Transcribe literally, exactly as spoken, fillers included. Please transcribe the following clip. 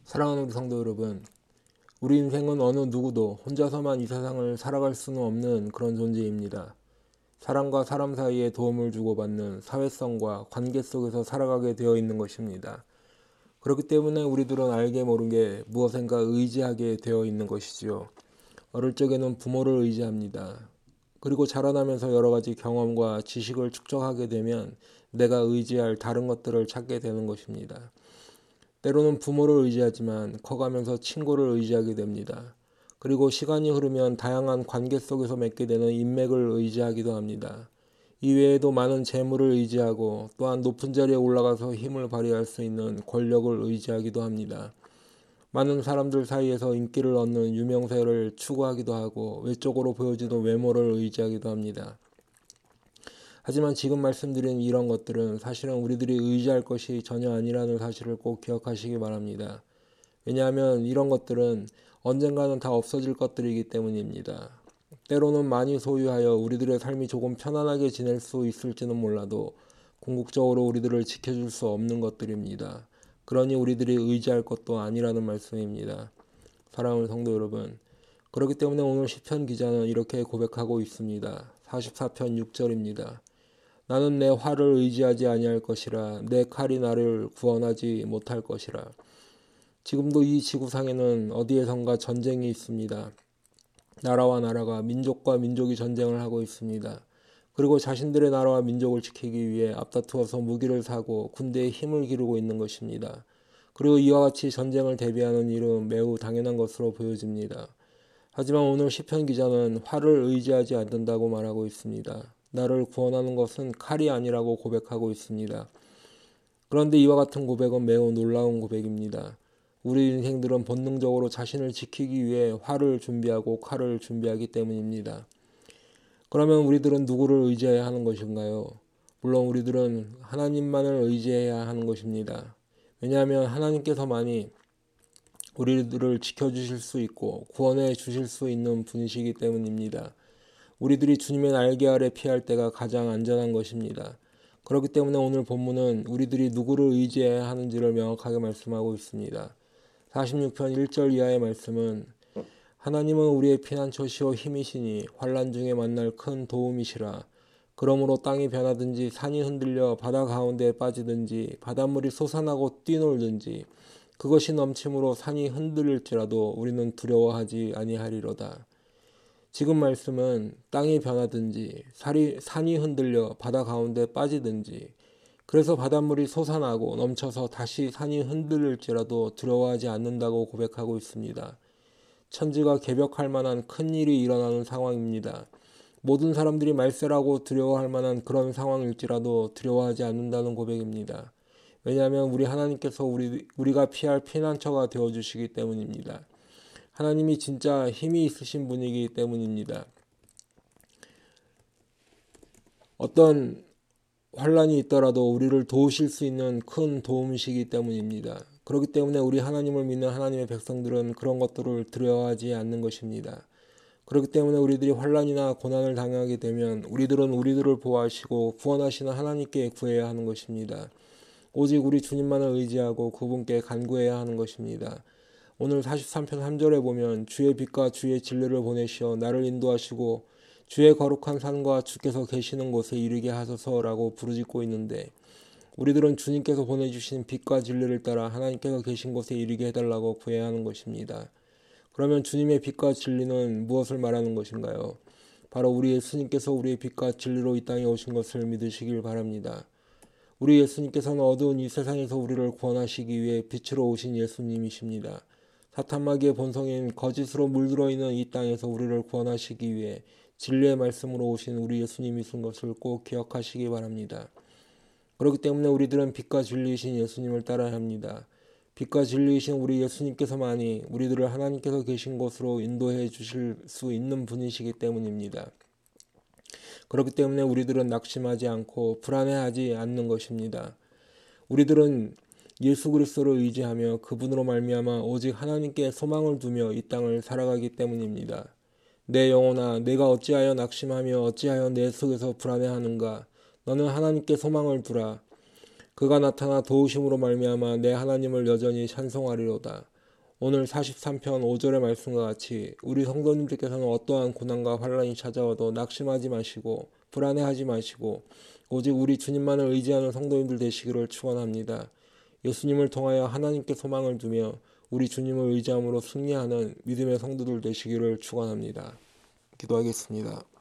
사랑하는 우리 성도 여러분, 우리 인생은 어느 누구도 혼자서만 이 세상을 살아갈 수는 없는 그런 존재입니다. 사람과 사람 사이에 도움을 주고받는 사회성과 관계 속에서 살아가게 되어 있는 것입니다. 그렇기 때문에 우리들은 알게 모르게 무엇인가 의지하게 되어 있는 것이지요. 어릴 적에는 부모를 의지합니다. 그리고 자라나면서 여러 가지 경험과 지식을 축적하게 되면 내가 의지할 다른 것들을 찾게 되는 것입니다. 때로는 부모를 의지하지만 커가면서 친구를 의지하게 됩니다. 그리고 시간이 흐르면 다양한 관계 속에서 맺게 되는 인맥을 의지하기도 합니다. 이외에도 많은 재물을 의지하고 또한 높은 자리에 올라가서 힘을 발휘할 수 있는 권력을 의지하기도 합니다. 많은 사람들 사이에서 인기를 얻는 유명세를 추구하기도 하고 외적으로 보여지는 외모를 의지하기도 합니다. 하지만 지금 말씀드린 이런 것들은 사실은 우리들이 의지할 것이 전혀 아니라는 사실을 꼭 기억하시기 바랍니다. 왜냐하면 이런 것들은 언젠가는 다 없어질 것들이기 때문입니다. 때로는 많이 소유하여 우리들의 삶이 조금 편안하게 지낼 수 있을지는 몰라도 궁극적으로 우리들을 지켜줄 수 없는 것들입니다. 그러니 우리들이 의지할 것도 아니라는 말씀입니다. 사랑하는 성도 여러분, 그렇기 때문에 오늘 시편 기자는 이렇게 고백하고 있습니다. 사십사 편 육 절입니다. 나는 내 활을 의지하지 아니할 것이라 내 칼이 나를 구원하지 못할 것이라. 지금도 이 지구상에는 어디에선가 전쟁이 있습니다. 나라와 나라가 민족과 민족이 전쟁을 하고 있습니다. 그리고 자신들의 나라와 민족을 지키기 위해 앞다투어서 무기를 사고 군대에 힘을 기르고 있는 것입니다. 그리고 이와 같이 전쟁을 대비하는 일은 매우 당연한 것으로 보여집니다. 하지만 오늘 시편 기자는 활을 의지하지 않는다고 말하고 있습니다. 나를 구원하는 것은 칼이 아니라고 고백하고 있습니다. 그런데 이와 같은 고백은 매우 놀라운 고백입니다. 우리 인생들은 본능적으로 자신을 지키기 위해 활을 준비하고 칼을 준비하기 때문입니다. 그러면 우리들은 누구를 의지해야 하는 것인가요? 물론 우리들은 하나님만을 의지해야 하는 것입니다. 왜냐하면 하나님께서만이 우리들을 지켜주실 수 있고 구원해 주실 수 있는 분이시기 때문입니다. 우리들이 주님의 날개 아래 피할 때가 가장 안전한 것입니다. 그렇기 때문에 오늘 본문은 우리들이 누구를 의지해야 하는지를 명확하게 말씀하고 있습니다. 사십육 편 일 절 이하의 말씀은 하나님은 우리의 피난처시오 힘이시니 환난 중에 만날 큰 도움이시라. 그러므로 땅이 변하든지 산이 흔들려 바다 가운데에 빠지든지 바닷물이 솟아나고 뛰놀든지 그것이 넘침으로 산이 흔들릴지라도 우리는 두려워하지 아니하리로다. 지금 말씀은 땅이 변하든지 산이 흔들려 바다 가운데 빠지든지 그래서 바닷물이 솟아나고 넘쳐서 다시 산이 흔들릴지라도 두려워하지 않는다고 고백하고 있습니다. 천지가 개벽할 만한 큰 일이 일어나는 상황입니다. 모든 사람들이 말세라고 두려워할 만한 그런 상황일지라도 두려워하지 않는다는 고백입니다. 왜냐하면 우리 하나님께서 우리, 우리가 피할 피난처가 되어주시기 때문입니다. 하나님이 진짜 힘이 있으신 분이기 때문입니다. 어떤 환란이 있더라도 우리를 도우실 수 있는 큰 도움이시기 때문입니다. 그렇기 때문에 우리 하나님을 믿는 하나님의 백성들은 그런 것들을 두려워하지 않는 것입니다. 그렇기 때문에 우리들이 환란이나 고난을 당하게 되면 우리들은 우리들을 보호하시고 구원하시는 하나님께 구해야 하는 것입니다. 오직 우리 주님만을 의지하고 그분께 간구해야 하는 것입니다. 오늘 사십삼 편 삼 절에 보면 주의 빛과 주의 진리를 보내시어 나를 인도하시고 주의 거룩한 산과 주께서 계시는 곳에 이르게 하소서라고 부르짖고 있는데 우리들은 주님께서 보내주신 빛과 진리를 따라 하나님께서 계신 곳에 이르게 해달라고 구해야 하는 것입니다. 그러면 주님의 빛과 진리는 무엇을 말하는 것인가요? 바로 우리 예수님께서 우리의 빛과 진리로 이 땅에 오신 것을 믿으시길 바랍니다. 우리 예수님께서는 어두운 이 세상에서 우리를 구원하시기 위해 빛으로 오신 예수님이십니다. 사탄마귀의 본성인 거짓으로 물들어 있는 이 땅에서 우리를 구원하시기 위해 진리의 말씀으로 오신 우리 예수님이신 것을 꼭 기억하시기 바랍니다. 그렇기 때문에 우리들은 빛과 진리이신 예수님을 따라야 합니다. 빛과 진리이신 우리 예수님께서만이 우리들을 하나님께서 계신 곳으로 인도해 주실 수 있는 분이시기 때문입니다. 그렇기 때문에 우리들은 낙심하지 않고 불안해하지 않는 것입니다. 우리들은 예수 그리스도를 의지하며 그분으로 말미암아 오직 하나님께 소망을 두며 이 땅을 살아가기 때문입니다. 내 영혼아, 내가 어찌하여 낙심하며 어찌하여 내 속에서 불안해하는가? 너는 하나님께 소망을 두라. 그가 나타나 도우심으로 말미암아 내 하나님을 여전히 찬송하리로다. 오늘 사십삼 편 오 절의 말씀과 같이 우리 성도님들께서는 어떠한 고난과 환란이 찾아와도 낙심하지 마시고 불안해하지 마시고 오직 우리 주님만을 의지하는 성도님들 되시기를 축원합니다. 예수님을 통하여 하나님께 소망을 두며 우리 주님을 의지함으로 승리하는 믿음의 성도들 되시기를 축원합니다. 기도하겠습니다.